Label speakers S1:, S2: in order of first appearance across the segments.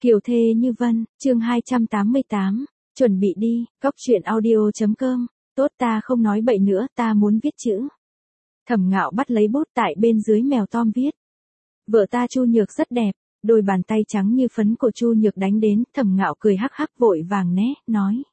S1: Kiều thê như vân, chương 288, chuẩn bị đi, góc truyện audio.com, tốt ta không nói bậy nữa, ta muốn viết chữ. Thẩm Ngạo bắt lấy bút tại bên dưới mèo Tom viết. Vợ ta Chu Nhược rất đẹp, đôi bàn tay trắng như phấn của Chu Nhược đánh đến, Thẩm Ngạo cười hắc hắc vội vàng né, nói.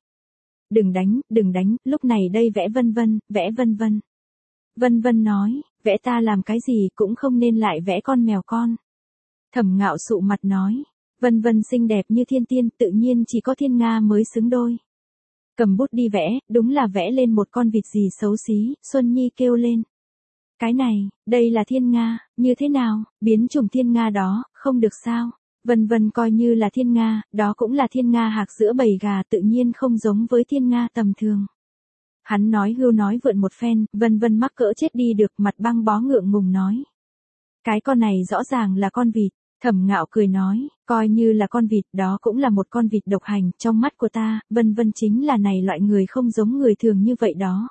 S1: Đừng đánh, lúc này đây vẽ vân vân, vẽ vân vân. Vân vân nói, vẽ ta làm cái gì cũng không nên lại vẽ con mèo con. Thẩm Ngạo sụ mặt nói. Vân vân xinh đẹp như thiên tiên, tự nhiên chỉ có thiên nga mới xứng đôi. Cầm bút đi vẽ, đúng là vẽ lên một con vịt gì xấu xí, Xuân Nhi kêu lên. Cái này, đây là thiên nga, như thế nào, biến chủng thiên nga đó, không được sao. Vân vân coi như là thiên nga, đó cũng là thiên nga hạc giữa bầy gà, tự nhiên không giống với thiên nga tầm thường. Hắn nói hưu nói vượn một phen, vân vân mắc cỡ chết đi được, mặt băng bó ngượng ngùng nói. Cái con này rõ ràng là con vịt. Thẩm Ngạo cười nói, coi như là con vịt, đó cũng là một con vịt độc hành, trong mắt của ta, vân vân chính là này loại người không giống người thường như vậy đó.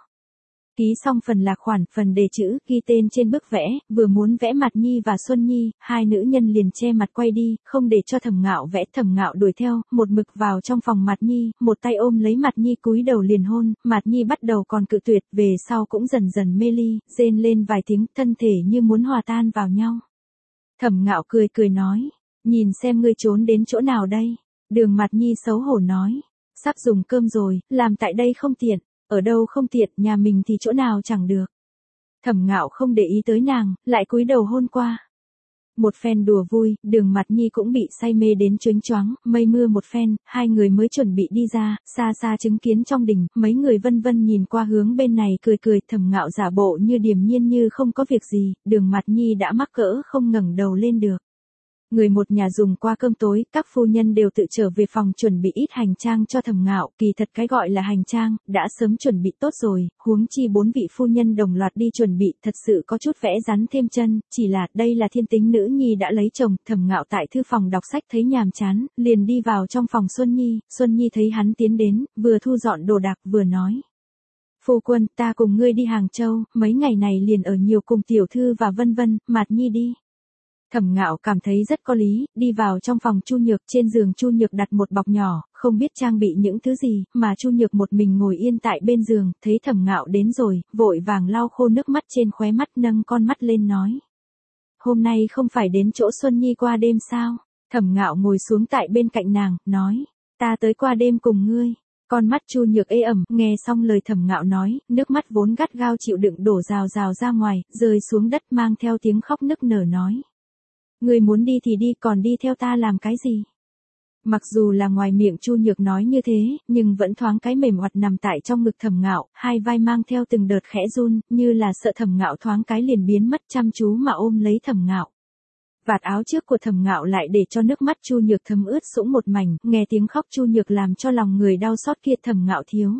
S1: Ký xong phần lạc khoản, phần đề chữ, ghi tên trên bức vẽ, vừa muốn vẽ Mạt Nhi và Xuân Nhi, hai nữ nhân liền che mặt quay đi, không để cho Thẩm Ngạo vẽ. Thẩm Ngạo đuổi theo, một mực vào trong phòng Mạt Nhi, một tay ôm lấy Mạt Nhi cúi đầu liền hôn, Mạt Nhi bắt đầu còn cự tuyệt, về sau cũng dần dần mê ly, rên lên vài tiếng, thân thể như muốn hòa tan vào nhau. Thẩm Ngạo cười nói, nhìn xem ngươi trốn đến chỗ nào đây. Đường Mạt Nhi xấu hổ nói, sắp dùng cơm rồi, làm tại đây không tiện, ở đâu không tiện, nhà mình thì chỗ nào chẳng được. Thẩm Ngạo không để ý tới nàng, lại cúi đầu hôn qua. Một phen đùa vui, Đường Mạt Nhi cũng bị say mê đến choáng choáng, mây mưa một phen, hai người mới chuẩn bị đi ra, xa xa chứng kiến trong đình, mấy người vân vân nhìn qua hướng bên này cười, Thẩm Ngạo giả bộ như điềm nhiên như không có việc gì, Đường Mạt Nhi đã mắc cỡ không ngẩng đầu lên được. Người một nhà dùng qua cơm tối, các phu nhân đều tự trở về phòng chuẩn bị ít hành trang cho Thẩm Ngạo, kỳ thật cái gọi là hành trang, đã sớm chuẩn bị tốt rồi, huống chi 4 vị phu nhân đồng loạt đi chuẩn bị, thật sự có chút vẽ rắn thêm chân, chỉ là đây là thiên tính nữ nhi đã lấy chồng. Thẩm Ngạo tại thư phòng đọc sách thấy nhàm chán, liền đi vào trong phòng Xuân Nhi thấy hắn tiến đến, vừa thu dọn đồ đạc vừa nói. Phu quân, ta cùng ngươi đi Hàng Châu, mấy ngày này liền ở nhiều cùng tiểu thư và vân vân, Mạt Nhi đi. Thẩm Ngạo cảm thấy rất có lý, đi vào trong phòng Chu Nhược, trên giường Chu Nhược đặt một bọc nhỏ, không biết trang bị những thứ gì, mà Chu Nhược một mình ngồi yên tại bên giường, thấy Thẩm Ngạo đến rồi, vội vàng lau khô nước mắt trên khóe mắt, nâng con mắt lên nói. Hôm nay không phải đến chỗ Xuân Nhi qua đêm sao? Thẩm Ngạo ngồi xuống tại bên cạnh nàng, nói, ta tới qua đêm cùng ngươi. Con mắt Chu Nhược ê ẩm, nghe xong lời Thẩm Ngạo nói, nước mắt vốn gắt gao chịu đựng đổ rào rào ra ngoài, rơi xuống đất mang theo tiếng khóc nức nở nói. Ngươi muốn đi thì đi, còn đi theo ta làm cái gì? Mặc dù là ngoài miệng Chu Nhược nói như thế, nhưng vẫn thoáng cái mềm oặt nằm tại trong ngực Thẩm Ngạo, hai vai mang theo từng đợt khẽ run, như là sợ Thẩm Ngạo thoáng cái liền biến mất, chăm chú mà ôm lấy Thẩm Ngạo. Vạt áo trước của Thẩm Ngạo lại để cho nước mắt Chu Nhược thấm ướt sũng một mảnh, nghe tiếng khóc Chu Nhược làm cho lòng người đau xót kia. Thẩm Ngạo thiếu.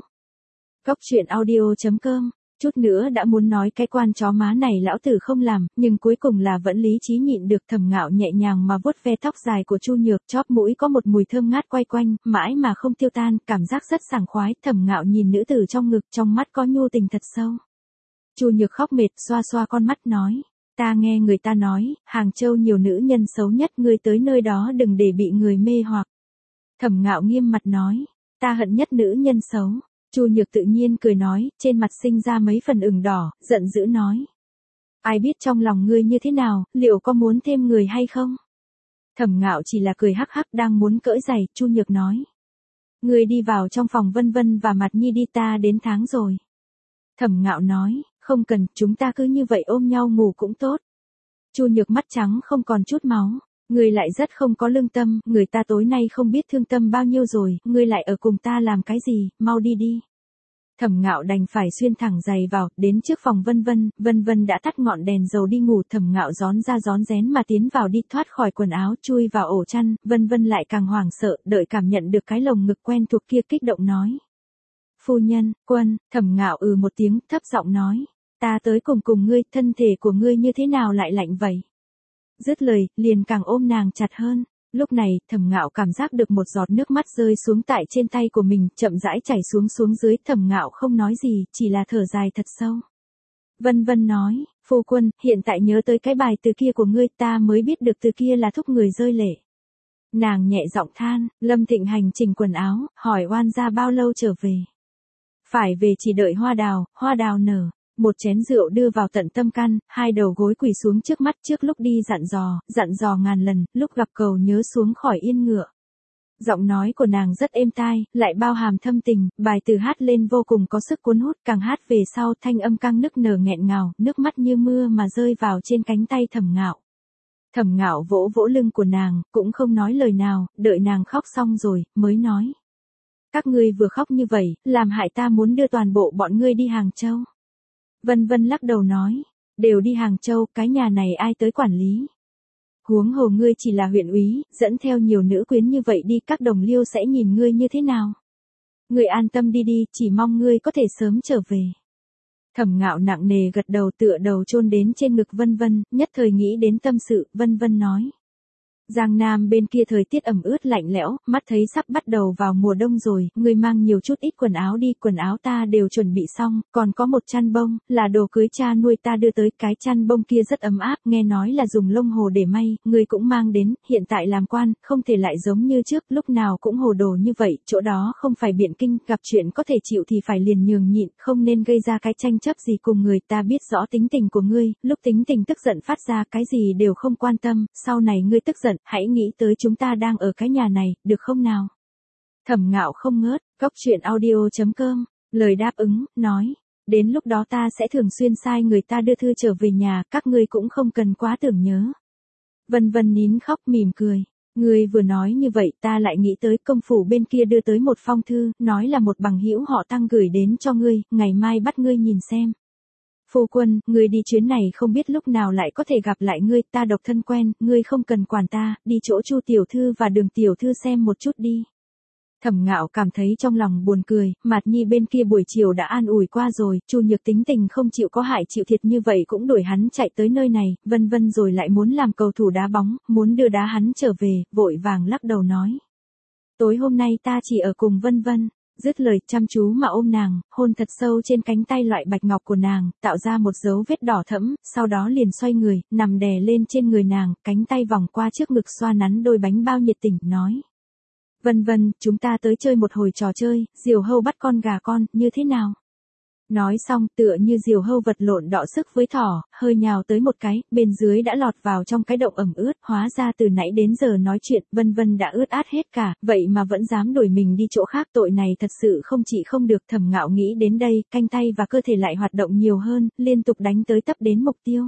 S1: Góc truyện audio.com. Chút nữa đã muốn nói cái quan chó má này lão tử không làm, nhưng cuối cùng là vẫn lý trí nhịn được. Thẩm Ngạo nhẹ nhàng mà vuốt ve tóc dài của Chu Nhược, chóp mũi có một mùi thơm ngát quay quanh, mãi mà không tiêu tan, cảm giác rất sảng khoái. Thẩm Ngạo nhìn nữ tử trong ngực, trong mắt có nhu tình thật sâu. Chu Nhược khóc mệt, xoa xoa con mắt nói, ta nghe người ta nói, Hàng Châu nhiều nữ nhân xấu nhất, ngươi tới nơi đó đừng để bị người mê hoặc. Thẩm Ngạo nghiêm mặt nói, ta hận nhất nữ nhân xấu. Chu Nhược tự nhiên cười nói, trên mặt sinh ra mấy phần ửng đỏ, giận dữ nói. Ai biết trong lòng ngươi như thế nào, liệu có muốn thêm người hay không? Thẩm Ngạo chỉ là cười hắc hắc đang muốn cởi giày, Chu Nhược nói. Ngươi đi vào trong phòng vân vân và Mạt Nhi đi, ta đến tháng rồi. Thẩm Ngạo nói, không cần, chúng ta cứ như vậy ôm nhau ngủ cũng tốt. Chu Nhược mắt trắng không còn chút máu. Ngươi lại rất không có lương tâm, người ta tối nay không biết thương tâm bao nhiêu rồi, ngươi lại ở cùng ta làm cái gì, mau đi đi. Thẩm Ngạo đành phải xuyên thẳng giày vào, đến trước phòng vân vân đã tắt ngọn đèn dầu đi ngủ. Thẩm Ngạo rón ra rón rén mà tiến vào đi, thoát khỏi quần áo, chui vào ổ chăn, vân vân lại càng hoảng sợ, đợi cảm nhận được cái lồng ngực quen thuộc kia kích động nói. Phu nhân, quân, Thẩm Ngạo một tiếng, thấp giọng nói, ta tới cùng ngươi, thân thể của ngươi như thế nào lại lạnh vậy? Dứt lời, liền càng ôm nàng chặt hơn. Lúc này, Thẩm Ngạo cảm giác được một giọt nước mắt rơi xuống tại trên tay của mình, chậm rãi chảy xuống dưới. Thẩm Ngạo không nói gì, chỉ là thở dài thật sâu. Vân vân nói, phu quân, hiện tại nhớ tới cái bài từ kia của ngươi, ta mới biết được từ kia là thúc người rơi lệ. Nàng nhẹ giọng than, Lâm Thịnh hành trình quần áo, hỏi oan ra bao lâu trở về. Phải về chỉ đợi hoa đào nở. Một chén rượu đưa vào tận tâm can, hai đầu gối quỳ xuống trước mắt trước lúc đi dặn dò ngàn lần, lúc gặp cầu nhớ xuống khỏi yên ngựa. Giọng nói của nàng rất êm tai, lại bao hàm thâm tình, bài từ hát lên vô cùng có sức cuốn hút, càng hát về sau thanh âm căng nức nở nghẹn ngào, nước mắt như mưa mà rơi vào trên cánh tay Thẩm Ngạo. Thẩm Ngạo vỗ vỗ lưng của nàng, cũng không nói lời nào, đợi nàng khóc xong rồi, mới nói. Các ngươi vừa khóc như vậy, làm hại ta muốn đưa toàn bộ bọn ngươi đi Hàng Châu. Vân Vân lắc đầu nói, đều đi Hàng Châu, cái nhà này ai tới quản lý. Huống hồ ngươi chỉ là huyện úy, dẫn theo nhiều nữ quyến như vậy đi, các đồng liêu sẽ nhìn ngươi như thế nào. Ngươi an tâm đi đi, chỉ mong ngươi có thể sớm trở về. Thẩm Ngạo nặng nề gật đầu, tựa đầu chôn đến trên ngực Vân Vân, nhất thời nghĩ đến tâm sự, Vân Vân nói. Giang Nam bên kia thời tiết ẩm ướt lạnh lẽo, mắt thấy sắp bắt đầu vào mùa đông rồi, ngươi mang nhiều chút ít quần áo đi, quần áo ta đều chuẩn bị xong, còn có một chăn bông, là đồ cưới cha nuôi ta đưa tới, cái chăn bông kia rất ấm áp, nghe nói là dùng lông hồ để may, ngươi cũng mang đến, hiện tại làm quan, không thể lại giống như trước, lúc nào cũng hồ đồ như vậy, chỗ đó không phải Biện Kinh, gặp chuyện có thể chịu thì phải liền nhường nhịn, không nên gây ra cái tranh chấp gì cùng người, ta biết rõ tính tình của ngươi, lúc tính tình tức giận phát ra cái gì đều không quan tâm, sau này ngươi tức giận, hãy nghĩ tới chúng ta đang ở cái nhà này, được không nào? Thẩm Ngạo không ngớt, goctruyện.audio.com, lời đáp ứng, nói, đến lúc đó ta sẽ thường xuyên sai người ta đưa thư trở về nhà, các ngươi cũng không cần quá tưởng nhớ. Vân Vân nín khóc mỉm cười, ngươi vừa nói như vậy ta lại nghĩ tới công phủ bên kia đưa tới một phong thư, nói là một bằng hữu họ Tăng gửi đến cho ngươi, ngày mai bắt ngươi nhìn xem. Phu quân, ngươi đi chuyến này không biết lúc nào lại có thể gặp lại ngươi, ta độc thân quen, ngươi không cần quản ta, đi chỗ Chu tiểu thư và Đường tiểu thư xem một chút đi. Thẩm Ngạo cảm thấy trong lòng buồn cười, Mạt Nhi bên kia buổi chiều đã an ủi qua rồi, Chu Nhược tính tình không chịu có hại chịu thiệt như vậy cũng đuổi hắn chạy tới nơi này, Vân Vân rồi lại muốn làm cầu thủ đá bóng, muốn đưa đá hắn trở về, vội vàng lắc đầu nói. Tối hôm nay ta chỉ ở cùng Vân Vân. Dứt lời chăm chú mà ôm nàng, hôn thật sâu trên cánh tay loại bạch ngọc của nàng, tạo ra một dấu vết đỏ thẫm, sau đó liền xoay người, nằm đè lên trên người nàng, cánh tay vòng qua trước ngực xoa nắn đôi bánh bao nhiệt tình, nói. Vân Vân, chúng ta tới chơi một hồi trò chơi, diều hâu bắt con gà con, như thế nào? Nói xong tựa như diều hâu vật lộn đọ sức với thỏ, hơi nhào tới một cái, bên dưới đã lọt vào trong cái động ẩm ướt, hóa ra từ nãy đến giờ nói chuyện, Vân Vân đã ướt át hết cả, vậy mà vẫn dám đuổi mình đi chỗ khác, tội này thật sự không chỉ không được. Thẩm Ngạo nghĩ đến đây, cánh tay và cơ thể lại hoạt động nhiều hơn, liên tục đánh tới tấp đến mục tiêu.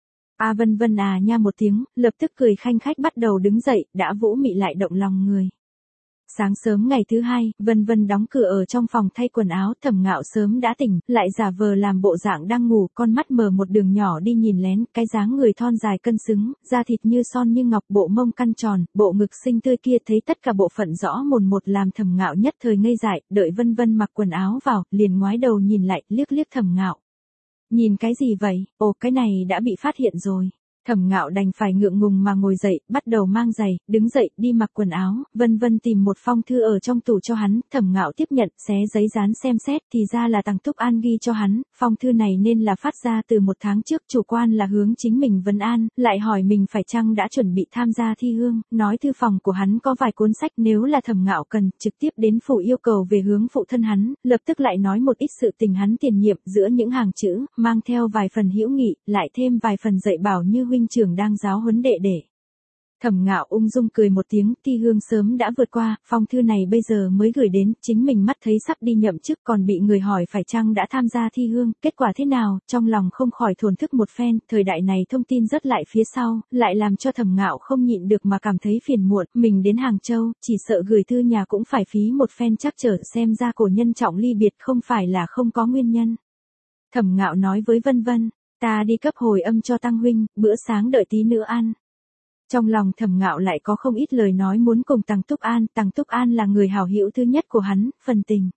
S1: A Vân Vân à nha một tiếng, lập tức cười khanh khách bắt đầu đứng dậy, đã vũ mị lại động lòng người. Sáng sớm ngày thứ hai, Vân Vân đóng cửa ở trong phòng thay quần áo, Thẩm Ngạo sớm đã tỉnh, lại giả vờ làm bộ dạng đang ngủ, con mắt mở một đường nhỏ đi nhìn lén, cái dáng người thon dài cân xứng, da thịt như son như ngọc, bộ mông căn tròn, bộ ngực xinh tươi kia, thấy tất cả bộ phận rõ mồn một làm Thẩm Ngạo nhất thời ngây dại, đợi Vân Vân mặc quần áo vào, liền ngoái đầu nhìn lại, liếc liếc Thẩm Ngạo. Nhìn cái gì vậy? Ồ, cái này đã bị phát hiện rồi. Thẩm Ngạo đành phải ngượng ngùng mà ngồi dậy, bắt đầu mang giày, đứng dậy, đi mặc quần áo, Vân Vân tìm một phong thư ở trong tủ cho hắn, Thẩm Ngạo tiếp nhận, xé giấy dán xem xét, thì ra là Tằng Túc An ghi cho hắn, phong thư này nên là phát ra từ một tháng trước, chủ quan là hướng chính mình vấn an, lại hỏi mình phải chăng đã chuẩn bị tham gia thi hương, nói thư phòng của hắn có vài cuốn sách, nếu là Thẩm Ngạo cần, trực tiếp đến phủ yêu cầu về hướng phụ thân hắn, lập tức lại nói một ít sự tình hắn tiền nhiệm, giữa những hàng chữ, mang theo vài phần hữu nghị, lại thêm vài phần dạy bảo như huynh trưởng đang giáo huấn đệ đệ. Thẩm Ngạo ung dung cười một tiếng, thi hương sớm đã vượt qua, phong thư này bây giờ mới gửi đến, chính mình mắt thấy sắp đi nhậm chức còn bị người hỏi phải chăng đã tham gia thi hương, kết quả thế nào, trong lòng không khỏi thổn thức một phen, thời đại này thông tin rất lại phía sau, lại làm cho Thẩm Ngạo không nhịn được mà cảm thấy phiền muộn, mình đến Hàng Châu, chỉ sợ gửi thư nhà cũng phải phí một phen trắc trở, xem ra cổ nhân trọng ly biệt không phải là không có nguyên nhân. Thẩm Ngạo nói với Vân Vân, ta đi cấp hồi âm cho Tăng huynh, bữa sáng đợi tí nữa ăn. Trong lòng Thẩm Ngạo lại có không ít lời nói muốn cùng Tằng Túc An là người hảo hữu thứ nhất của hắn, phần tình.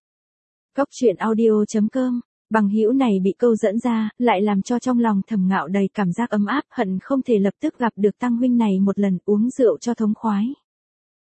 S1: Goctruyện.audio.com, bằng hữu này bị câu dẫn ra, lại làm cho trong lòng Thẩm Ngạo đầy cảm giác ấm áp, hận không thể lập tức gặp được Tăng huynh này một lần, uống rượu cho thống khoái.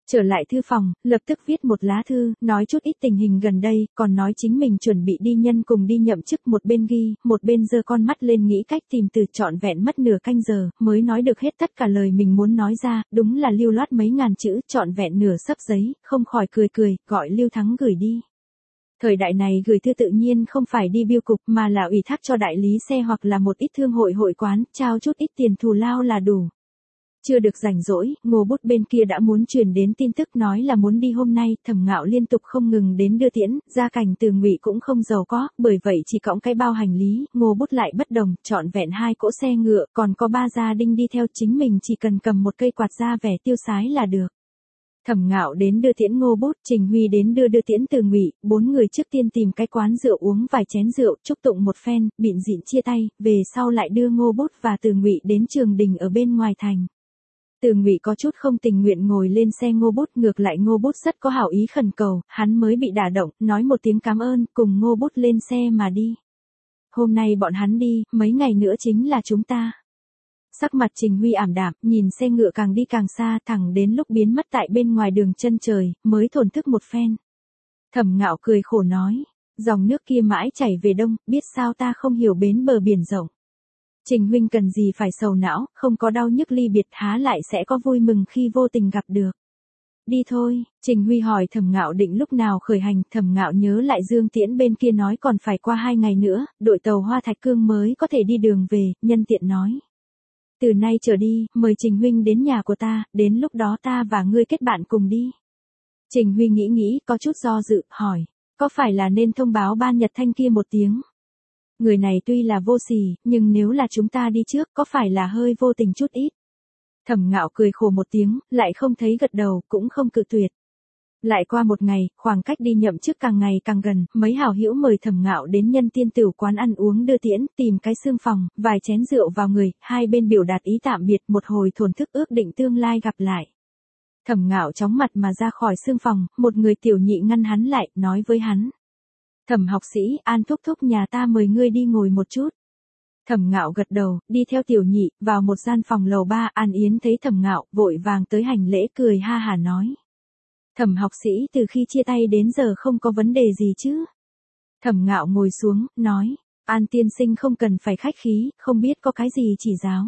S1: Trở lại thư phòng, lập tức viết một lá thư, nói chút ít tình hình gần đây, còn nói chính mình chuẩn bị đi nhân cùng đi nhậm chức, một bên ghi, một bên giơ con mắt lên nghĩ cách tìm từ, trọn vẹn mất nửa canh giờ, mới nói được hết tất cả lời mình muốn nói ra, đúng là lưu loát mấy ngàn chữ, trọn vẹn nửa xấp giấy, không khỏi cười, gọi Lưu Thắng gửi đi. Thời đại này gửi thư tự nhiên không phải đi bưu cục mà là ủy thác cho đại lý xe hoặc là một ít thương hội hội quán, trao chút ít tiền thù lao là đủ. Chưa được rảnh rỗi, Ngô Bút bên kia đã muốn truyền đến tin tức nói là muốn đi hôm nay, Thẩm Ngạo liên tục không ngừng đến đưa tiễn, gia cảnh Từ Ngụy cũng không giàu có, bởi vậy chỉ cõng cái bao hành lý, Ngô Bút lại bất đồng, trọn vẹn 2 cỗ xe ngựa, còn có 3 gia đình đi theo, chính mình chỉ cần cầm một cây quạt ra vẻ tiêu sái là được. Thẩm Ngạo đến đưa tiễn Ngô Bút, Trình Huy đến đưa tiễn Từ Ngụy, 4 người trước tiên tìm cái quán rượu uống vài chén rượu, chúc tụng một phen, bịn dịn chia tay, về sau lại đưa Ngô Bút và Từ Ngụy đến trường đình ở bên ngoài thành. Từ Ngụy có chút không tình nguyện ngồi lên xe Ngô Bút, ngược lại Ngô Bút rất có hảo ý khẩn cầu, hắn mới bị đả động, nói một tiếng cảm ơn, cùng Ngô Bút lên xe mà đi. Hôm nay bọn hắn đi, mấy ngày nữa chính là chúng ta. Sắc mặt Trình Huy ảm đạm, nhìn xe ngựa càng đi càng xa, thẳng đến lúc biến mất tại bên ngoài đường chân trời, mới thổn thức một phen. Thẩm Ngạo cười khổ nói, dòng nước kia mãi chảy về đông, biết sao ta không hiểu bến bờ biển rộng. Trình huynh cần gì phải sầu não, không có đau nhức ly biệt há lại sẽ có vui mừng khi vô tình gặp được. Đi thôi, Trình Huy hỏi Thẩm Ngạo định lúc nào khởi hành, Thẩm Ngạo nhớ lại Dương Tiễn bên kia nói còn phải qua 2 ngày nữa, đội tàu Hoa Thạch Cương mới có thể đi đường về, nhân tiện nói. Từ nay trở đi, mời Trình huynh đến nhà của ta, đến lúc đó ta và ngươi kết bạn cùng đi. Trình Huy nghĩ, có chút do dự, hỏi, có phải là nên thông báo Ban Nhật Thanh kia một tiếng? Người này tuy là vô sỉ, nhưng nếu là chúng ta đi trước, có phải là hơi vô tình chút ít? Thẩm Ngạo cười khổ một tiếng, lại không thấy gật đầu, cũng không cự tuyệt. Lại qua một ngày, khoảng cách đi nhậm chức càng ngày càng gần, mấy hảo hữu mời Thẩm Ngạo đến Nhân Tiên Tửu quán ăn uống đưa tiễn, tìm cái xương phòng, vài chén rượu vào người, hai bên biểu đạt ý tạm biệt, một hồi thổn thức ước định tương lai gặp lại. Thẩm Ngạo chóng mặt mà ra khỏi xương phòng, một người tiểu nhị ngăn hắn lại, nói với hắn. Thẩm học sĩ, An thúc thúc nhà ta mời ngươi đi ngồi một chút. Thẩm Ngạo gật đầu, đi theo tiểu nhị, vào một gian phòng lầu 3, An Yến thấy Thẩm Ngạo, vội vàng tới hành lễ cười ha hả nói. Thẩm học sĩ từ khi chia tay đến giờ không có vấn đề gì chứ? Thẩm Ngạo ngồi xuống, nói, An tiên sinh không cần phải khách khí, không biết có cái gì chỉ giáo.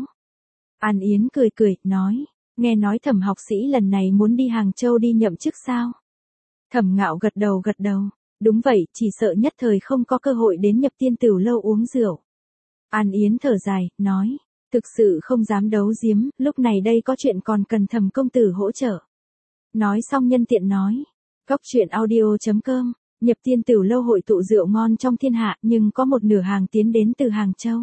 S1: An Yến cười, nói, nghe nói Thẩm học sĩ lần này muốn đi Hàng Châu đi nhậm chức sao? Thẩm Ngạo gật đầu. Đúng vậy, chỉ sợ nhất thời không có cơ hội đến Nhập Tiên Tửu lâu uống rượu. An Yến thở dài, nói, thực sự không dám đấu giếm, lúc này đây có chuyện còn cần Thẩm công tử hỗ trợ. Nói xong nhân tiện nói, góc truyện audio.com, Nhập Tiên Tửu lâu hội tụ rượu ngon trong thiên hạ, nhưng có một nửa hàng tiến đến từ Hàng Châu.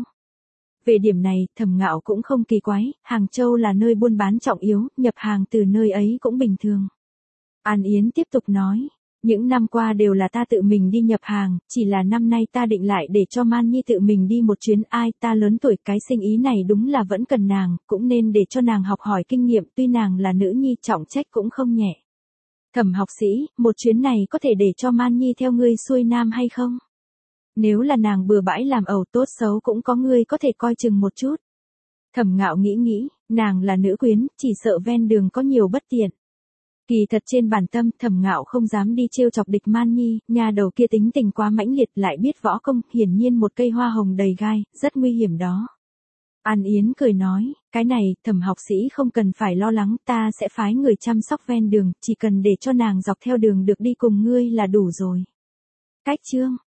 S1: Về điểm này, Thẩm Ngạo cũng không kỳ quái, Hàng Châu là nơi buôn bán trọng yếu, nhập hàng từ nơi ấy cũng bình thường. An Yến tiếp tục nói, những năm qua đều là ta tự mình đi nhập hàng, chỉ là năm nay ta định lại để cho Man Nhi tự mình đi một chuyến, ai ta lớn tuổi cái sinh ý này đúng là vẫn cần nàng, cũng nên để cho nàng học hỏi kinh nghiệm, tuy nàng là nữ nhi trọng trách cũng không nhẹ. Thẩm học sĩ, một chuyến này có thể để cho Man Nhi theo ngươi xuôi nam hay không? Nếu là nàng bừa bãi làm ẩu tốt xấu cũng có ngươi có thể coi chừng một chút. Thẩm Ngạo nghĩ, nàng là nữ quyến, chỉ sợ ven đường có nhiều bất tiện. Kỳ thật trên bản tâm, Thẩm Ngạo không dám đi trêu chọc địch Man Nhi, nhà đầu kia tính tình quá mãnh liệt, lại biết võ công, hiển nhiên một cây hoa hồng đầy gai, rất nguy hiểm đó. An Yến cười nói, cái này, Thẩm học sĩ không cần phải lo lắng, ta sẽ phái người chăm sóc ven đường, chỉ cần để cho nàng dọc theo đường được đi cùng ngươi là đủ rồi. Cách chương